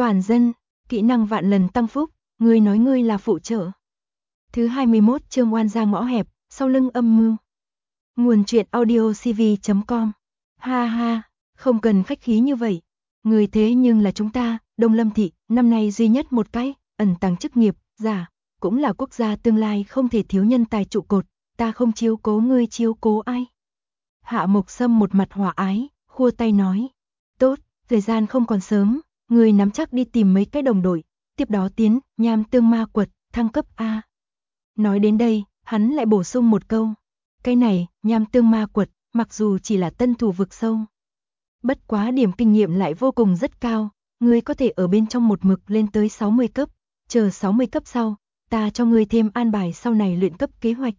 Toàn dân, kỹ năng vạn lần tăng phúc, ngươi nói ngươi là phụ trợ. Thứ 21 chương oan gia ngõ hẹp, sau lưng âm mưu. Nguồn truyện audiocv.com. Ha ha, không cần khách khí như vậy. Người thế nhưng là chúng ta, Đông Lâm Thị, năm nay duy nhất một cái, ẩn tàng chức nghiệp, giả, cũng là quốc gia tương lai không thể thiếu nhân tài trụ cột, ta không chiếu cố ngươi chiếu cố ai. Hạ Mộc Sâm một mặt hòa ái, khua tay nói. Tốt, thời gian không còn sớm, ngươi nắm chắc đi tìm mấy cái đồng đội, tiếp đó tiến, nham tương ma quật, thăng cấp A. Nói đến đây, hắn lại bổ sung một câu. Cái này, nham tương ma quật, mặc dù chỉ là tân thủ vực sâu. Bất quá điểm kinh nghiệm lại vô cùng rất cao, ngươi có thể ở bên trong một mực lên tới 60 cấp, chờ 60 cấp sau, ta cho ngươi thêm an bài sau này luyện cấp kế hoạch.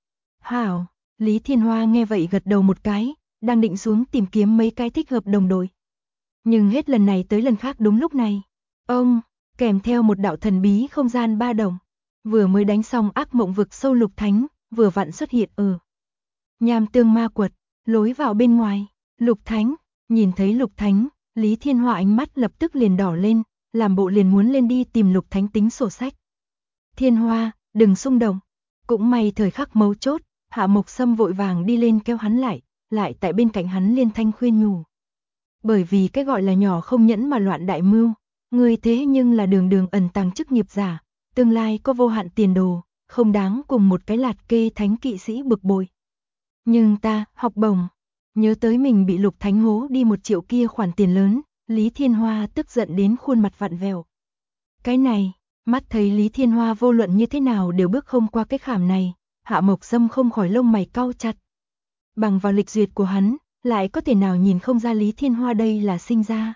Hảo, Lý Thiên Hoa nghe vậy gật đầu một cái, đang định xuống tìm kiếm mấy cái thích hợp đồng đội. Nhưng hết lần này tới lần khác đúng lúc này, ông, kèm theo một đạo thần bí không gian ba động, vừa mới đánh xong ác mộng vực sâu Lục Thánh, vừa vặn xuất hiện ở nham tương ma quật, lối vào bên ngoài. Lục Thánh, nhìn thấy Lục Thánh, Lý Thiên Hoa ánh mắt lập tức liền đỏ lên, làm bộ liền muốn lên đi tìm Lục Thánh tính sổ sách. Thiên Hoa, đừng xung động. Cũng may thời khắc mấu chốt, Hạ Mộc Sâm vội vàng đi lên kéo hắn lại tại bên cạnh hắn liên thanh khuyên nhủ. Bởi vì cái gọi là nhỏ không nhẫn mà loạn đại mưu, người thế nhưng là đường đường ẩn tàng chức nghiệp giả, tương lai có vô hạn tiền đồ, không đáng cùng một cái lạt kê thánh kỵ sĩ bực bội. Nhưng ta, học bổng, nhớ tới mình bị Lục Thánh hố đi 1 triệu kia khoản tiền lớn, Lý Thiên Hoa tức giận đến khuôn mặt vặn vẹo. Cái này, mắt thấy Lý Thiên Hoa vô luận như thế nào đều bước không qua cái khảm này, Hạ Mộc Sâm không khỏi lông mày cau chặt. Bằng vào lịch duyệt của hắn, lại có thể nào nhìn không ra Lý Thiên Hoa đây là sinh ra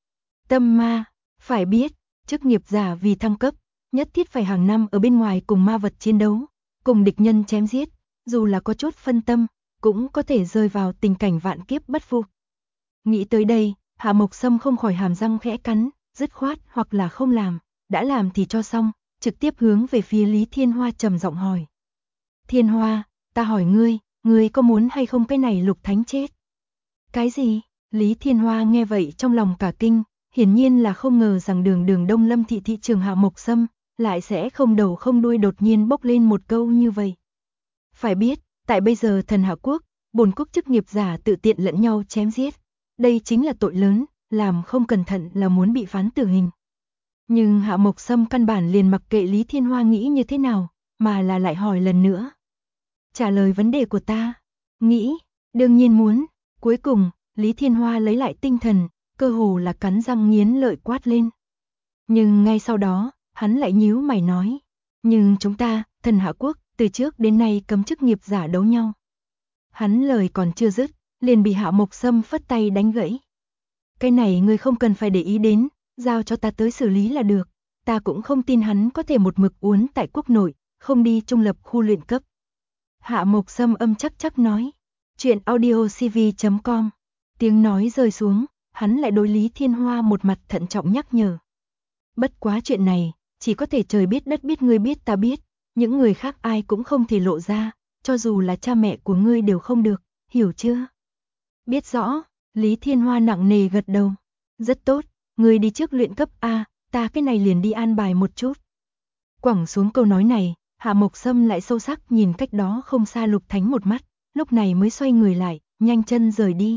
tâm ma, phải biết, chức nghiệp giả vì thăng cấp, nhất thiết phải hàng năm ở bên ngoài cùng ma vật chiến đấu, cùng địch nhân chém giết, dù là có chút phân tâm, cũng có thể rơi vào tình cảnh vạn kiếp bất phục. Nghĩ tới đây, Hạ Mộc Sâm không khỏi hàm răng khẽ cắn, dứt khoát hoặc là không làm, đã làm thì cho xong, trực tiếp hướng về phía Lý Thiên Hoa trầm giọng hỏi. Thiên Hoa, ta hỏi ngươi có muốn hay không cái này Lục Thánh chết? Cái gì? Lý Thiên Hoa nghe vậy trong lòng cả kinh, hiển nhiên là không ngờ rằng đường Đông Lâm thị thị trường Hạ Mộc Sâm lại sẽ không đầu không đuôi đột nhiên bốc lên một câu như vậy. Phải biết, tại bây giờ thần Hạ Quốc, bổn quốc chức nghiệp giả tự tiện lẫn nhau chém giết, đây chính là tội lớn, làm không cẩn thận là muốn bị phán tử hình. Nhưng Hạ Mộc Sâm căn bản liền mặc kệ Lý Thiên Hoa nghĩ như thế nào, mà là lại hỏi lần nữa. Trả lời vấn đề của ta, nghĩ, đương nhiên muốn. Cuối cùng, Lý Thiên Hoa lấy lại tinh thần, cơ hồ là cắn răng nghiến lợi quát lên. Nhưng ngay sau đó, hắn lại nhíu mày nói. Nhưng chúng ta, thần Hạ Quốc, từ trước đến nay cấm chức nghiệp giả đấu nhau. Hắn lời còn chưa dứt, liền bị Hạ Mộc Sâm phất tay đánh gãy. Cái này ngươi không cần phải để ý đến, giao cho ta tới xử lý là được. Ta cũng không tin hắn có thể một mực uốn tại quốc nội, không đi trung lập khu luyện cấp. Hạ Mộc Sâm âm chắc nói. Chuyện audiocv.com. Tiếng nói rơi xuống, hắn lại đối Lý Thiên Hoa một mặt thận trọng nhắc nhở. Bất quá chuyện này, chỉ có thể trời biết đất biết ngươi biết ta biết, những người khác ai cũng không thể lộ ra, cho dù là cha mẹ của ngươi đều không được, hiểu chưa? Biết rõ, Lý Thiên Hoa nặng nề gật đầu. Rất tốt, ngươi đi trước luyện cấp A, ta cái này liền đi an bài một chút. Quẳng xuống câu nói này, Hạ Mộc Sâm lại sâu sắc nhìn cách đó không xa Lục Thánh một mắt, lúc này mới xoay người lại, nhanh chân rời đi.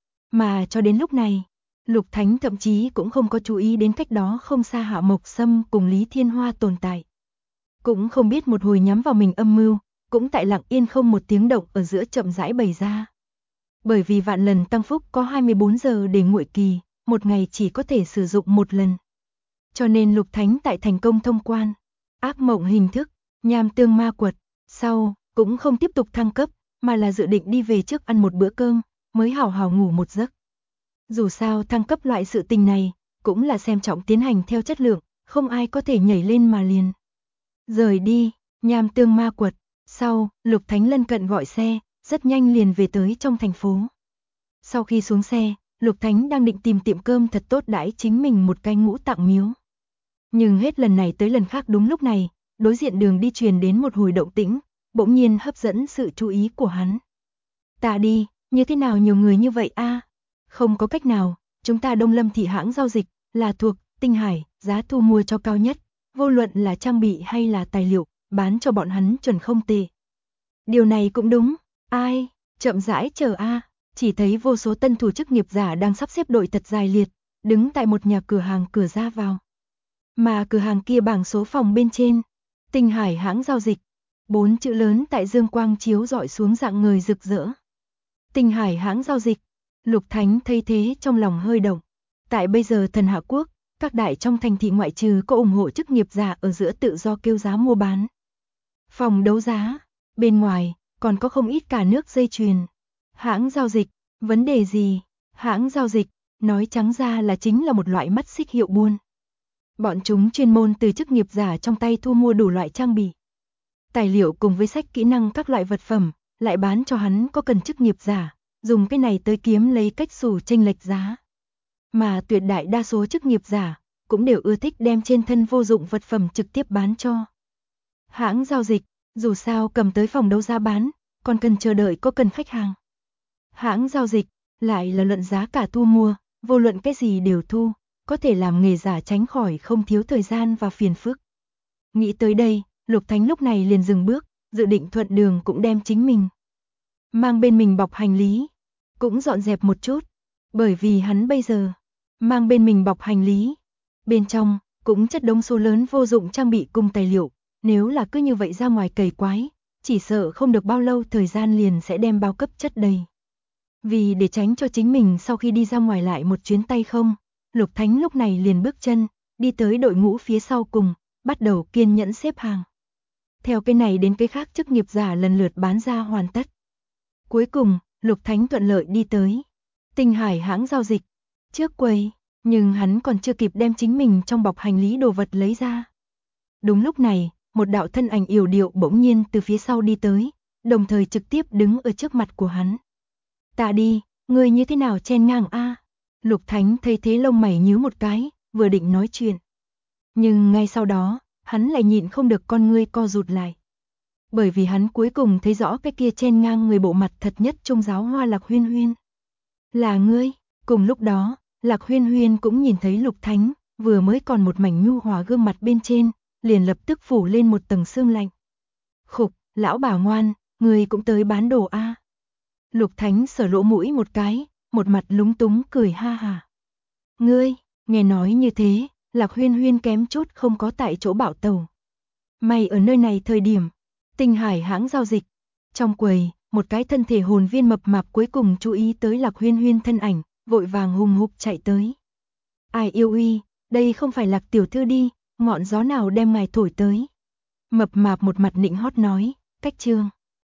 Mà cho đến lúc này, Lục Thánh thậm chí cũng không có chú ý đến cách đó không xa Hạ Mộc Sâm cùng Lý Thiên Hoa tồn tại. Cũng không biết một hồi nhắm vào mình âm mưu, cũng tại lặng yên không một tiếng động ở giữa chậm rãi bày ra. Bởi vì vạn lần tăng phúc có 24 giờ để nguội kỳ, một ngày chỉ có thể sử dụng một lần. Cho nên Lục Thánh tại thành công thông quan, ác mộng hình thức, nham tương ma quật, sau, cũng không tiếp tục thăng cấp, mà là dự định đi về trước ăn một bữa cơm, mới hào hào ngủ một giấc. Dù sao thăng cấp loại sự tình này, cũng là xem trọng tiến hành theo chất lượng, không ai có thể nhảy lên mà liền. Rời đi, nham tương ma quật, sau, Lục Thánh lân cận gọi xe, rất nhanh liền về tới trong thành phố. Sau khi xuống xe, Lục Thánh đang định tìm tiệm cơm thật tốt đãi chính mình một cái ngũ tạng miếu. Nhưng hết lần này tới lần khác đúng lúc này, đối diện đường đi truyền đến một hồi động tĩnh, bỗng nhiên hấp dẫn sự chú ý của hắn. Ta đi, như thế nào nhiều người như vậy a? Không có cách nào, chúng ta Đông Lâm thị hãng giao dịch, là thuộc Tinh Hải, giá thu mua cho cao nhất, vô luận là trang bị hay là tài liệu, bán cho bọn hắn chuẩn không tệ. Điều này cũng đúng, ai, chậm rãi chờ a. Chỉ thấy vô số tân thủ chức nghiệp giả đang sắp xếp đội thật dài liệt, đứng tại một nhà cửa hàng cửa ra vào. Mà cửa hàng kia bảng số phòng bên trên, Tinh Hải hãng giao dịch, 4 chữ lớn tại dương quang chiếu rọi xuống dạng người rực rỡ. Tinh Hải hãng giao dịch, Lục Thánh thấy thế trong lòng hơi động. Tại bây giờ Thần Hạ Quốc, các đại trong thành thị ngoại trừ có ủng hộ chức nghiệp giả ở giữa tự do kêu giá mua bán. Phòng đấu giá, bên ngoài, còn có không ít cả nước dây chuyền. Hãng giao dịch, vấn đề gì? Hãng giao dịch, nói trắng ra là chính là một loại mắt xích hiệu buôn. Bọn chúng chuyên môn từ chức nghiệp giả trong tay thu mua đủ loại trang bị, tài liệu cùng với sách kỹ năng các loại vật phẩm, lại bán cho hắn có cần chức nghiệp giả, dùng cái này tới kiếm lấy cách xù chênh lệch giá. Mà tuyệt đại đa số chức nghiệp giả cũng đều ưa thích đem trên thân vô dụng vật phẩm trực tiếp bán cho hãng giao dịch, dù sao cầm tới phòng đấu giá bán, còn cần chờ đợi có cần khách hàng. Hãng giao dịch lại là luận giá cả thu mua, vô luận cái gì đều thu, có thể làm nghề giả tránh khỏi không thiếu thời gian và phiền phức. Nghĩ tới đây, Lục Thánh lúc này liền dừng bước, dự định thuận đường cũng đem chính mình mang bên mình bọc hành lý, cũng dọn dẹp một chút, bởi vì hắn bây giờ mang bên mình bọc hành lý, bên trong cũng chất đống số lớn vô dụng trang bị cùng tài liệu, nếu là cứ như vậy ra ngoài cày quái, chỉ sợ không được bao lâu thời gian liền sẽ đem bao cấp chất đầy. Vì để tránh cho chính mình sau khi đi ra ngoài lại một chuyến tay không, Lục Thánh lúc này liền bước chân, đi tới đội ngũ phía sau cùng, bắt đầu kiên nhẫn xếp hàng. Theo cái này đến cái khác chức nghiệp giả lần lượt bán ra hoàn tất. Cuối cùng, Lục Thánh thuận lợi đi tới Tinh Hải hãng giao dịch, trước quầy, nhưng hắn còn chưa kịp đem chính mình trong bọc hành lý đồ vật lấy ra. Đúng lúc này, một đạo thân ảnh yểu điệu bỗng nhiên từ phía sau đi tới, đồng thời trực tiếp đứng ở trước mặt của hắn. Ta đi, ngươi như thế nào chen ngang a? Lục Thánh thấy thế lông mày nhíu một cái, vừa định nói chuyện. Nhưng ngay sau đó, hắn lại nhịn không được con ngươi co rụt lại. Bởi vì hắn cuối cùng thấy rõ cái kia chen ngang người bộ mặt thật nhất trong giáo hoa Lạc Huyên Huyên. Là ngươi, cùng lúc đó, Lạc Huyên Huyên cũng nhìn thấy Lục Thánh, vừa mới còn một mảnh nhu hòa gương mặt bên trên, liền lập tức phủ lên một tầng sương lạnh. Khục, lão bà ngoan, ngươi cũng tới bán đồ a. Lục Thánh sờ lỗ mũi một cái, một mặt lúng túng cười ha hà. Ngươi, nghe nói như thế, Lạc Huyên Huyên kém chút không có tại chỗ bảo tẩu. Mày ở nơi này thời điểm, Tinh Hải hãng giao dịch, trong quầy, một cái thân thể hồn viên mập mạp cuối cùng chú ý tới Lạc Huyên Huyên thân ảnh, vội vàng hùng hục chạy tới. Ai yêu uy, đây không phải Lạc tiểu thư đi, ngọn gió nào đem ngài thổi tới. Mập mạp một mặt nịnh hót nói, cách trương.